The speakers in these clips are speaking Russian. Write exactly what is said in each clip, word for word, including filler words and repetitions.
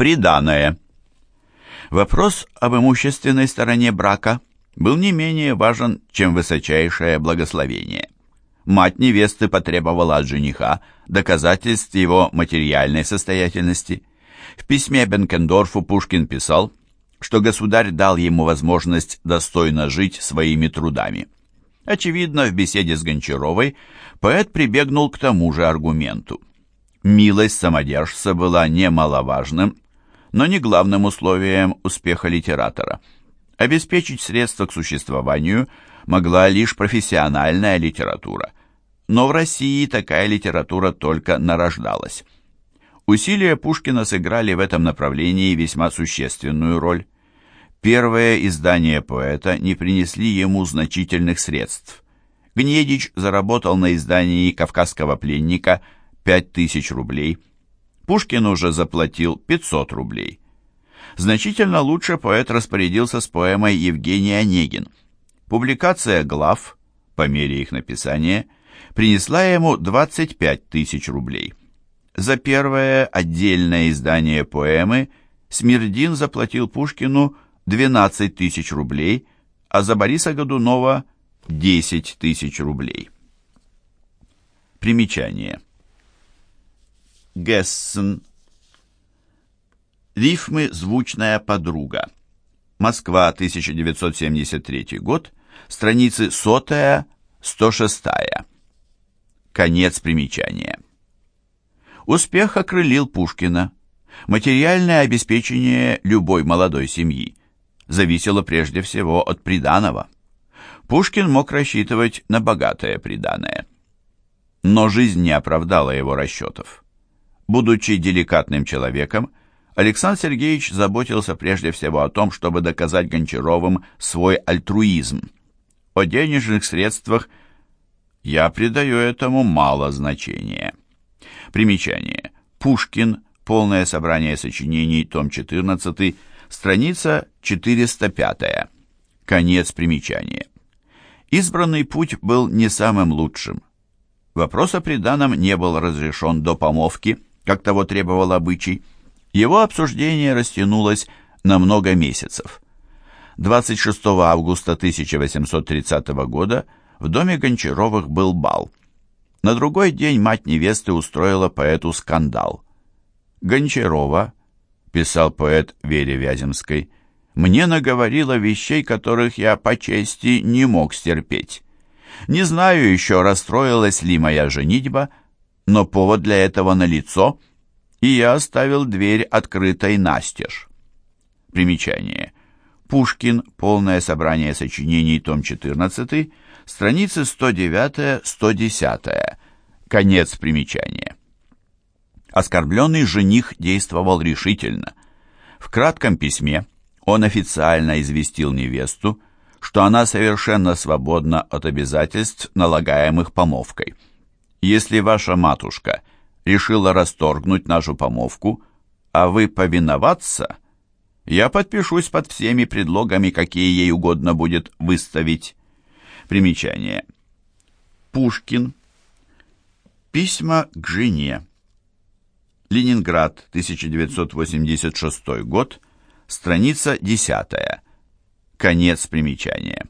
Приданое. Вопрос об имущественной стороне брака был не менее важен, чем высочайшее благословение. Мать невесты потребовала от жениха доказательств его материальной состоятельности. В письме Бенкендорфу Пушкин писал, что государь дал ему возможность достойно жить своими трудами. Очевидно, в беседе с Гончаровой поэт прибегнул к тому же аргументу. Милость самодержца была немаловажным, но не главным условием успеха литератора. Обеспечить средства к существованию могла лишь профессиональная литература, но в России такая литература только нарождалась. Усилия Пушкина сыграли в этом направлении весьма существенную роль. Первые издания поэта не принесли ему значительных средств. Гнедич заработал на издании «Кавказского пленника» пять тысяч рублей. Пушкин уже заплатил пятьсот рублей. Значительно лучше поэт распорядился с поэмой «Евгений Онегин». Публикация глав, по мере их написания, принесла ему двадцать пять тысяч рублей. За первое отдельное издание поэмы Смирдин заплатил Пушкину двенадцать тысяч рублей, а за Бориса Годунова – десять тысяч рублей. Примечание. Гессен. Рифмы «Звучная подруга». Москва, тысяча девятьсот семьдесят третий год, страницы сотая, сто шестая. Конец примечания. Успех окрылил Пушкина. Материальное обеспечение любой молодой семьи зависело прежде всего от приданого. Пушкин мог рассчитывать на богатое приданое. Но жизнь не оправдала его расчетов. Будучи деликатным человеком, Александр Сергеевич заботился прежде всего о том, чтобы доказать Гончаровым свой альтруизм. О денежных средствах я придаю этому мало значения. Примечание. Пушкин. Полное собрание сочинений. Том четырнадцатый. Страница четыреста пятая. Конец примечания. Избранный путь был не самым лучшим. Вопрос о приданом не был разрешен до помолвки, как того требовал обычай. Его обсуждение растянулось на много месяцев. двадцать шестого августа тысяча восемьсот тридцатого года в доме Гончаровых был бал. На другой день мать невесты устроила поэту скандал. «Гончарова», — писал поэт Вере Вяземской, — «мне наговорила вещей, которых я по чести не мог стерпеть. Не знаю еще, расстроилась ли моя женитьба, но повод для этого налицо, и я оставил дверь открытой настежь». Примечание. Пушкин. Полное собрание сочинений. Том четырнадцатый. Страницы сто девять - сто десять. Конец примечания. Оскорбленный жених действовал решительно. В кратком письме он официально известил невесту, что она совершенно свободна от обязательств, налагаемых помолвкой. «Если ваша матушка решила расторгнуть нашу помолвку, а вы повиноваться, я подпишусь под всеми предлогами, какие ей угодно будет выставить». Примечание. Пушкин. Письма к жене. Ленинград, тысяча девятьсот восемьдесят шестой год, страница десятая. Конец примечания.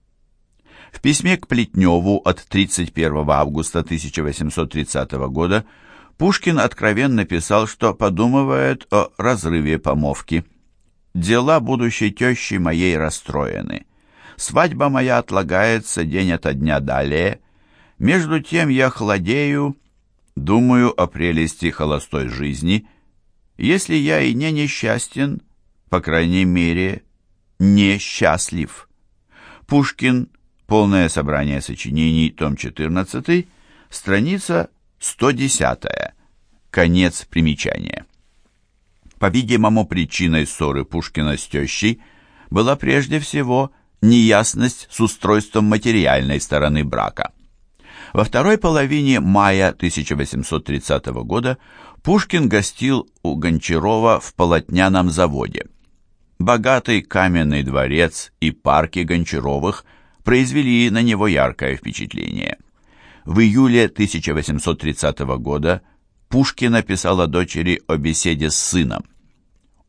В письме к Плетневу от тридцать первого августа тысяча восемьсот тридцатого года Пушкин откровенно писал, что подумывает о разрыве помолвки. «Дела будущей тещи моей расстроены. Свадьба моя отлагается день ото дня далее. Между тем я хладею, думаю о прелести холостой жизни. Если я и не несчастен, по крайней мере, несчастлив». Пушкин. Полное собрание сочинений. Том четырнадцатый. Страница сто десятая. Конец примечания. По-видимому, причиной ссоры Пушкина с тещей была прежде всего неясность с устройством материальной стороны брака. Во второй половине мая тысяча восемьсот тридцатого года Пушкин гостил у Гончарова в полотняном заводе. Богатый каменный дворец и парки Гончаровых произвели на него яркое впечатление. В июле тысяча восемьсот тридцатого года Пушкин написал о дочери о беседе с сыном.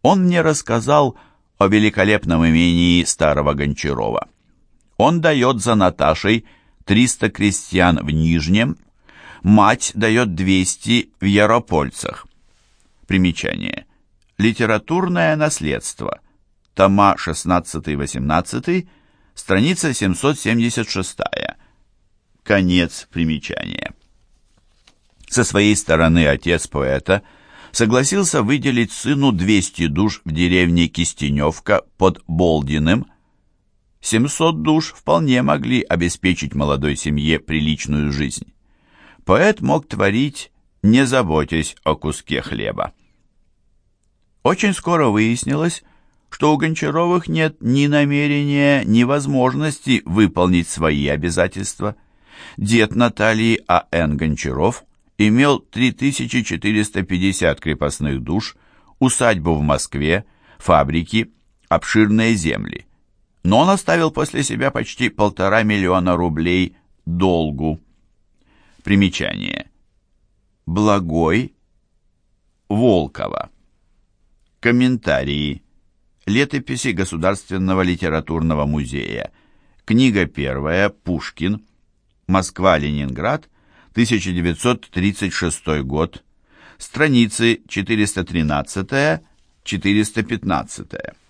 Он мне рассказал о великолепном имении старого Гончарова. Он дает за Наташей триста крестьян в Нижнем, мать дает двести в Яропольцах. Примечание. Литературное наследство. Тома шестнадцатый-восемнадцатый, страница семьсот семьдесят шесть. Конец примечания. Со своей стороны отец поэта согласился выделить сыну двести душ в деревне Кистеневка под Болдиным. семьсот душ вполне могли обеспечить молодой семье приличную жизнь. Поэт мог творить, не заботясь о куске хлеба. Очень скоро выяснилось, что у Гончаровых нет ни намерения, ни возможности выполнить свои обязательства. Дед Натальи А Н Гончаров имел три тысячи четыреста пятьдесят крепостных душ, усадьбу в Москве, фабрики, обширные земли. Но он оставил после себя почти полтора миллиона рублей долгу. Примечание. Благой, Волкова. Комментарии. Летописи Государственного литературного музея. Книга первая. Пушкин. Москва-Ленинград. тысяча девятьсот тридцать шестой год. Страницы четыреста тринадцать — четыреста пятнадцать.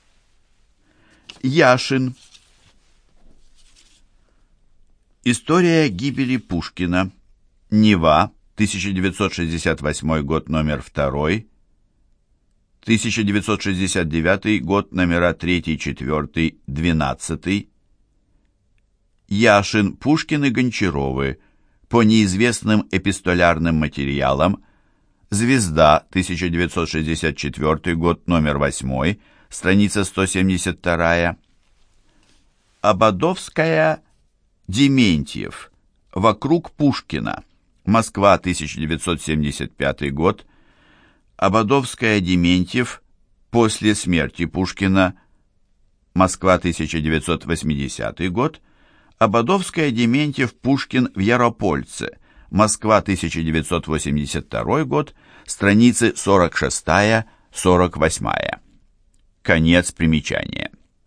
Яшин. История гибели Пушкина. Нева. тысяча девятьсот шестьдесят восьмой год, номер два. тысяча девятьсот шестьдесят девятый год, номера три, четыре, двенадцать. Яшин, Пушкин и Гончаровы. По неизвестным эпистолярным материалам. Звезда, тысяча девятьсот шестьдесят четвёртый год, номер восемь, страница сто семьдесят два. Ободовская, Дементьев. Вокруг Пушкина. Москва, тысяча девятьсот семьдесят пятый год. Ободовская, Дементьев. После смерти Пушкина. Москва, тысяча девятьсот восьмидесятый год. Ободовская, Дементьев, Пушкин в Яропольце. Москва, тысяча девятьсот восемьдесят второй год. Страницы сорок шесть — сорок восемь. Конец примечания.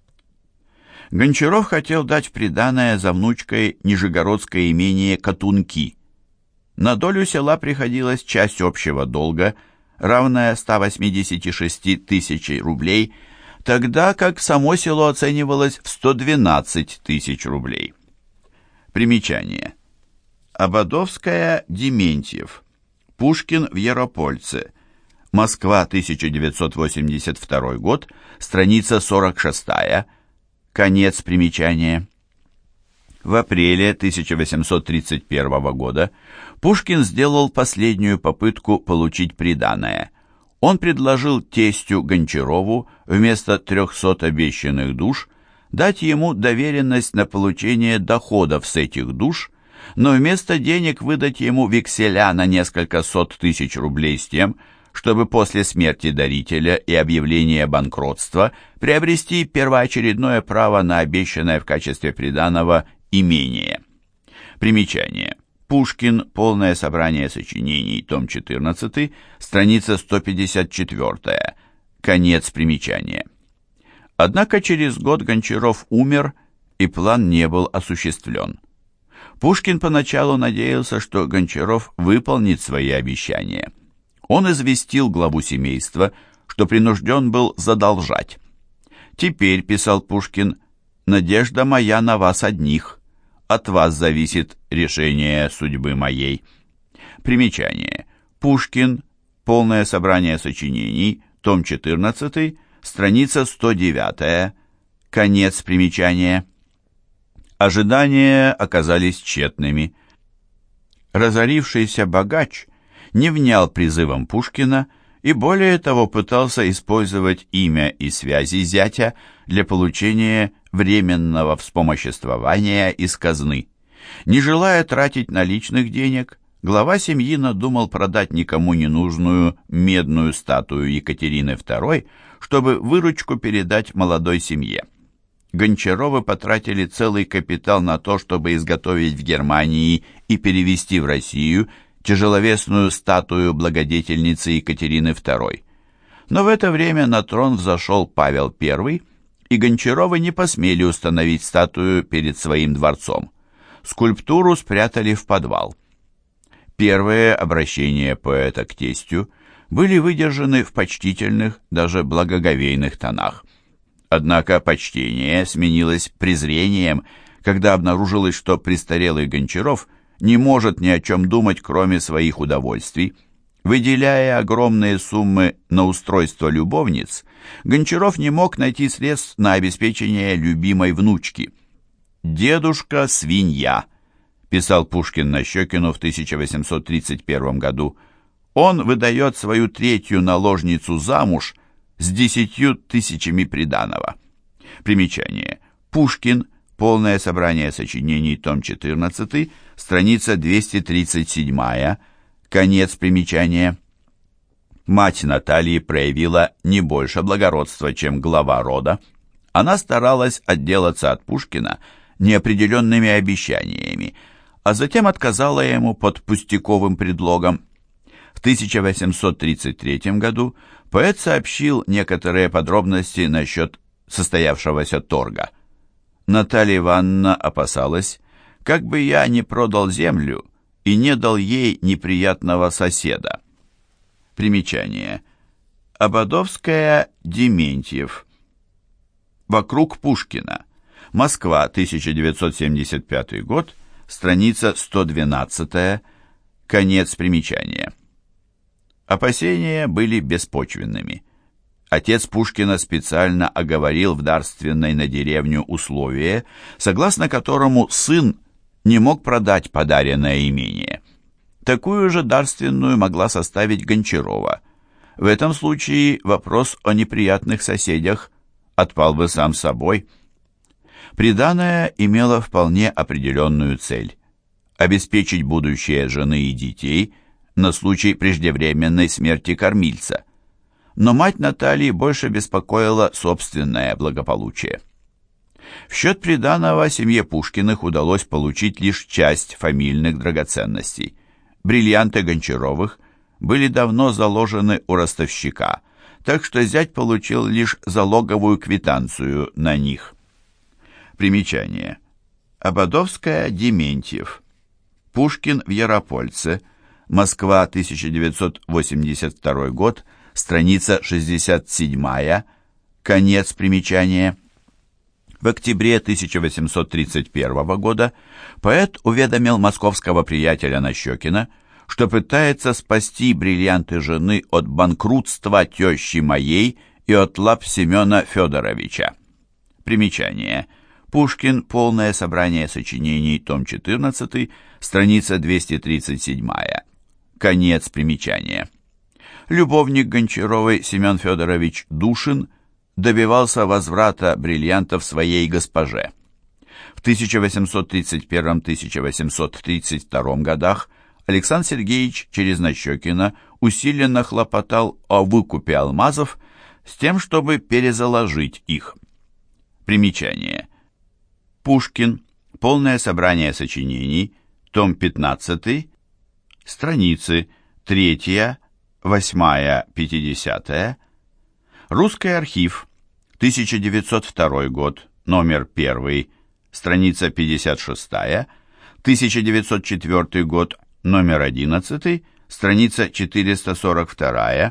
Гончаров хотел дать в приданое за внучкой нижегородское имение Катунки. На долю села приходилась часть общего долга, равная ста восьмидесяти шести тысяч рублей, тогда как само село оценивалось в сто двенадцать тысяч рублей. Примечание. Ободовская, Дементьев. Пушкин в Яропольце. Москва, тысяча девятьсот восемьдесят второй год, страница сорок шесть. Конец примечания. В апреле тысяча восемьсот тридцать первого года Пушкин сделал последнюю попытку получить приданое. Он предложил тестю Гончарову вместо трехсот обещанных душ дать ему доверенность на получение доходов с этих душ, но вместо денег выдать ему векселя на несколько сот тысяч рублей с тем, чтобы после смерти дарителя и объявления банкротства приобрести первоочередное право на обещанное в качестве приданого имение. Примечание. Пушкин. Полное собрание сочинений. Том четырнадцатый. Страница сто пятьдесят четыре. Конец примечания. Однако через год Гончаров умер, и план не был осуществлен. Пушкин поначалу надеялся, что Гончаров выполнит свои обещания. Он известил главу семейства, что принужден был задолжать. «Теперь, — писал Пушкин, — надежда моя на вас одних. От вас зависит решение судьбы моей». Примечание. Пушкин. Полное собрание сочинений. Том четырнадцатый. Страница сто девять. Конец примечания. Ожидания оказались тщетными. Разорившийся богач не внял призывам Пушкина и более того пытался использовать имя и связи зятя для получения временного вспомоществования из казны. Не желая тратить наличных денег, глава семьи надумал продать никому не нужную медную статую Екатерины второй, чтобы выручку передать молодой семье. Гончаровы потратили целый капитал на то, чтобы изготовить в Германии и перевезти в Россию тяжеловесную статую благодетельницы Екатерины второй. Но в это время на трон взошел Павел Первый, и Гончаровы не посмели установить статую перед своим дворцом. Скульптуру спрятали в подвал. Первые обращения поэта к тестю были выдержаны в почтительных, даже благоговейных тонах. Однако почтение сменилось презрением, когда обнаружилось, что престарелый Гончаров не может ни о чем думать, кроме своих удовольствий. Выделяя огромные суммы на устройство любовниц, Гончаров не мог найти средств на обеспечение любимой внучки. «Дедушка свинья», — писал Пушкин Нащекину в тысяча восемьсот тридцать первом году. «Он выдает свою третью наложницу замуж с десятью тысячами приданого». Примечание. Пушкин. Полное собрание сочинений, том четырнадцатый, страница двести тридцать семь. Конец примечания. Мать Натальи проявила не больше благородства, чем глава рода. Она старалась отделаться от Пушкина неопределенными обещаниями, а затем отказала ему под пустяковым предлогом. В тысяча восемьсот тридцать третьем году поэт сообщил некоторые подробности насчет состоявшегося торга. Наталья Ивановна опасалась, как бы я не продал землю и не дал ей неприятного соседа. Примечание. Ободовская, Дементьев. Вокруг Пушкина. Москва, тысяча девятьсот семьдесят пятый год, страница сто двенадцать. Конец примечания. Опасения были беспочвенными. Отец Пушкина специально оговорил в дарственной на деревню условие, согласно которому сын не мог продать подаренное имение. Такую же дарственную могла составить Гончарова. В этом случае вопрос о неприятных соседях отпал бы сам собой. Приданое имело вполне определенную цель – обеспечить будущее жены и детей на случай преждевременной смерти кормильца. Но мать Натальи больше беспокоила собственное благополучие. В счет приданого семье Пушкиных удалось получить лишь часть фамильных драгоценностей. Бриллианты Гончаровых были давно заложены у ростовщика, так что зять получил лишь залоговую квитанцию на них. Примечание. Ободовская, Дементьев. Пушкин в Яропольце. Москва, тысяча девятьсот восемьдесят второй год, страница шестьдесят семь. Конец примечания. В октябре тысяча восемьсот тридцать первого года поэт уведомил московского приятеля Нащекина, что пытается спасти бриллианты жены от банкротства тещи моей и от лап Семена Федоровича. Примечание. Пушкин. Полное собрание сочинений, том четырнадцатый, страница двести тридцать семь. Конец примечания. Любовник Гончаровой Семен Федорович Душин добивался возврата бриллиантов своей госпоже. В тысяча восемьсот тридцать первом — тысяча восемьсот тридцать втором годах Александр Сергеевич через Нащекина усиленно хлопотал о выкупе алмазов с тем, чтобы перезаложить их. Примечание. Пушкин. Полное собрание сочинений, том пятнадцатый, страницы третья, восьмая, пятидесятая. Русский архив. тысяча девятьсот второй год, номер первый, страница пятьдесят шестая. тысяча девятьсот четвёртый год, номер одиннадцатый, страница четыреста сорок вторая.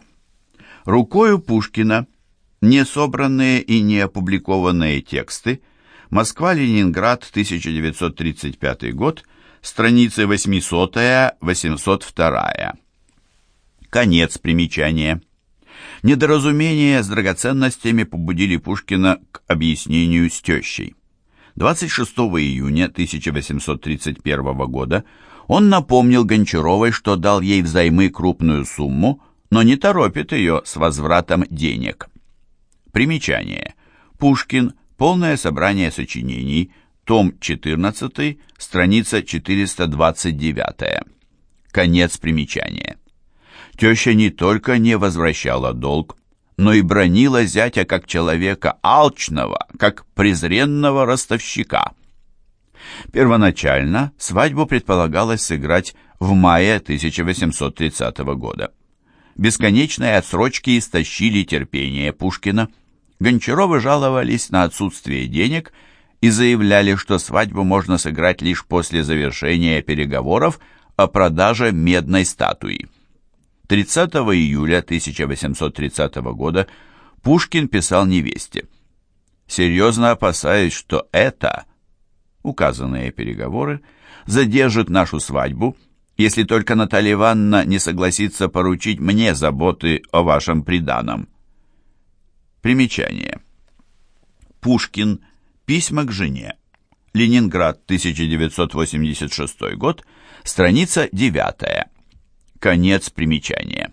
Рукою Пушкина. Несобранные и не опубликованные тексты. Москва-Ленинград, тысяча девятьсот тридцать пятый год, страницы восьмисотая — восемьсот вторая. Конец примечания. Недоразумения с драгоценностями побудили Пушкина к объяснению с тещей. двадцать шестого июня тысяча восемьсот тридцать первого года он напомнил Гончаровой, что дал ей взаймы крупную сумму, но не торопит ее с возвратом денег. Примечание. Пушкин. Полное собрание сочинений, том четырнадцатый, страница четыреста двадцать девятая. Конец примечания. Теща не только не возвращала долг, но и бранила зятя как человека алчного, как презренного ростовщика. Первоначально свадьбу предполагалось сыграть в мае тысяча восемьсот тридцатого года. Бесконечные отсрочки истощили терпение Пушкина. Гончаровы жаловались на отсутствие денег и заявляли, что свадьбу можно сыграть лишь после завершения переговоров о продаже медной статуи. тридцатого июля тысяча восемьсот тридцатого года Пушкин писал невесте: «Серьезно опасаюсь, что это, указанные переговоры, задержит нашу свадьбу, если только Наталья Ивановна не согласится поручить мне заботы о вашем приданом». Примечание. Пушкин. Письма к жене. Ленинград, тысяча девятьсот восемьдесят шестой год, страница девятая. Конец примечания.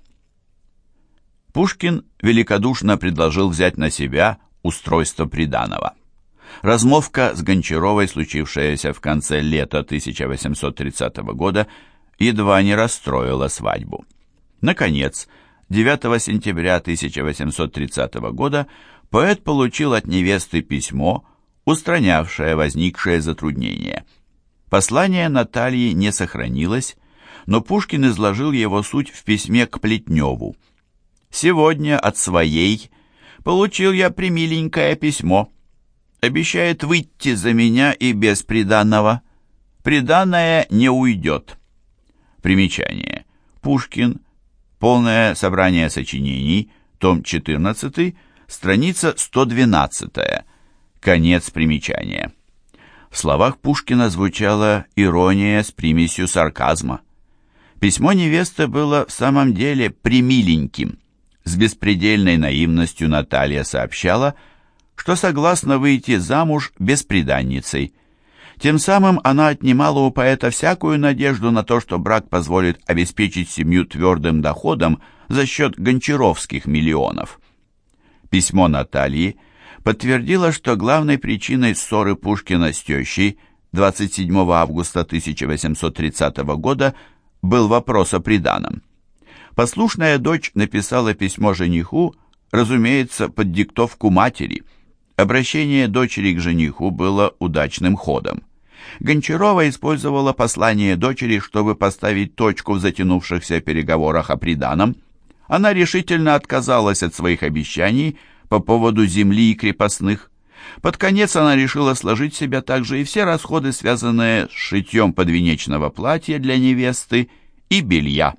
Пушкин великодушно предложил взять на себя устройство приданого. Размолвка с Гончаровой, случившаяся в конце лета тысяча восемьсот тридцатого года, едва не расстроила свадьбу. Наконец, девятого сентября тысяча восемьсот тридцатого года поэт получил от невесты письмо, устранявшее возникшее затруднение. Послание Натальи не сохранилось, но Пушкин изложил его суть в письме к Плетневу. «Сегодня от своей получил я премиленькое письмо. Обещает выйти за меня и без приданого. Приданое не уйдет». Примечание. Пушкин. Полное собрание сочинений. Том четырнадцатый. Страница сто двенадцатая. Конец примечания. В словах Пушкина звучала ирония с примесью сарказма. Письмо невесты было в самом деле премиленьким. С беспредельной наивностью Наталья сообщала, что согласна выйти замуж бесприданницей. Тем самым она отнимала у поэта всякую надежду на то, что брак позволит обеспечить семью твердым доходом за счет гончаровских миллионов. Письмо Натальи подтвердило, что главной причиной ссоры Пушкина с тещей двадцать седьмого августа тысяча восемьсот тридцатого года был вопрос о приданом. Послушная дочь написала письмо жениху, разумеется, под диктовку матери. Обращение дочери к жениху было удачным ходом. Гончарова использовала послание дочери, чтобы поставить точку в затянувшихся переговорах о приданом. Она решительно отказалась от своих обещаний по поводу земли и крепостных. Под конец она решила сложить в себя также и все расходы, связанные с шитьем подвенечного платья для невесты и белья.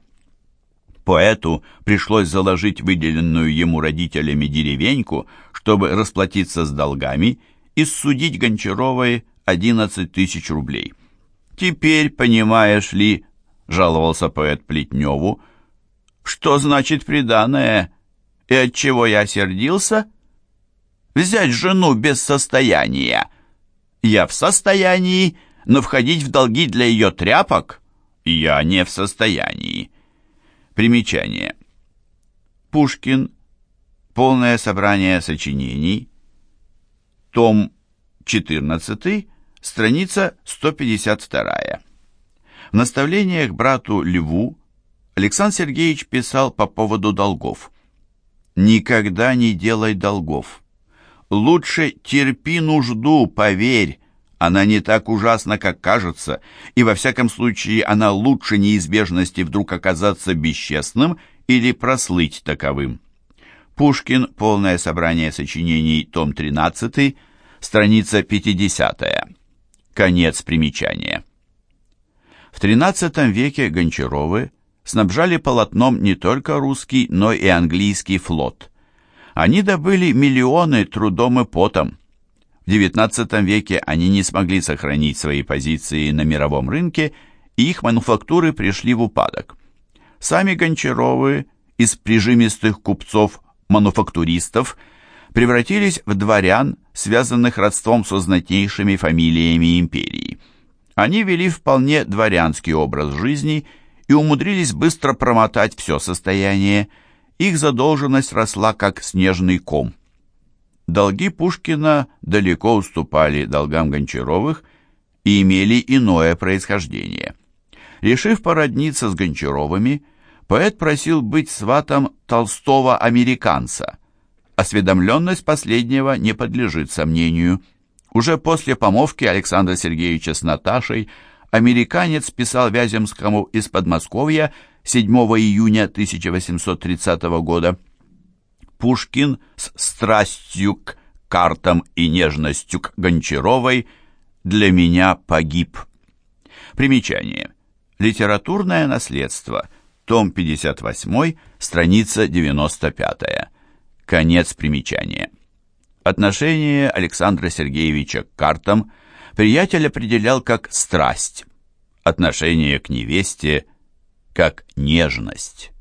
Поэту пришлось заложить выделенную ему родителями деревеньку, чтобы расплатиться с долгами и ссудить Гончаровой одиннадцать тысяч рублей. «Теперь, понимаешь ли, — жаловался поэт Плетневу, — что значит приданое, и отчего я сердился? Взять жену без состояния. Я в состоянии, но входить в долги для ее тряпок я не в состоянии». Примечание. Пушкин. Полное собрание сочинений. Том четырнадцатый. Страница сто пятьдесят вторая. В наставлениях брату Льву Александр Сергеевич писал по поводу долгов: «Никогда не делай долгов. Лучше терпи нужду, поверь. Она не так ужасна, как кажется, и во всяком случае она лучше неизбежности вдруг оказаться бесчестным или прослыть таковым». Пушкин. Полное собрание сочинений. Том тринадцатый. Страница пятидесятая. Конец примечания. В тринадцатом веке Гончаровы снабжали полотном не только русский, но и английский флот. Они добыли миллионы трудом и потом. В девятнадцатом веке они не смогли сохранить свои позиции на мировом рынке, и их мануфактуры пришли в упадок. Сами Гончаровы из прижимистых купцов-мануфактуристов превратились в дворян, связанных родством со знатнейшими фамилиями империи. Они вели вполне дворянский образ жизни и умудрились быстро промотать все состояние. Их задолженность росла как снежный ком. Долги Пушкина далеко уступали долгам Гончаровых и имели иное происхождение. Решив породниться с Гончаровыми, поэт просил быть сватом Толстого-американца. Осведомленность последнего не подлежит сомнению. Уже после помолвки Александра Сергеевича с Наташей Американец писал Вяземскому из Подмосковья седьмого июня тысяча восемьсот тридцатого года. Пушкин с страстью к картам и нежностью к Гончаровой для меня погиб. Примечание. Литературное наследство. Том пятьдесят восемь, страница девяносто пять. Конец примечания. Отношение Александра Сергеевича к картам приятель определял как страсть, отношение к невесте как нежность.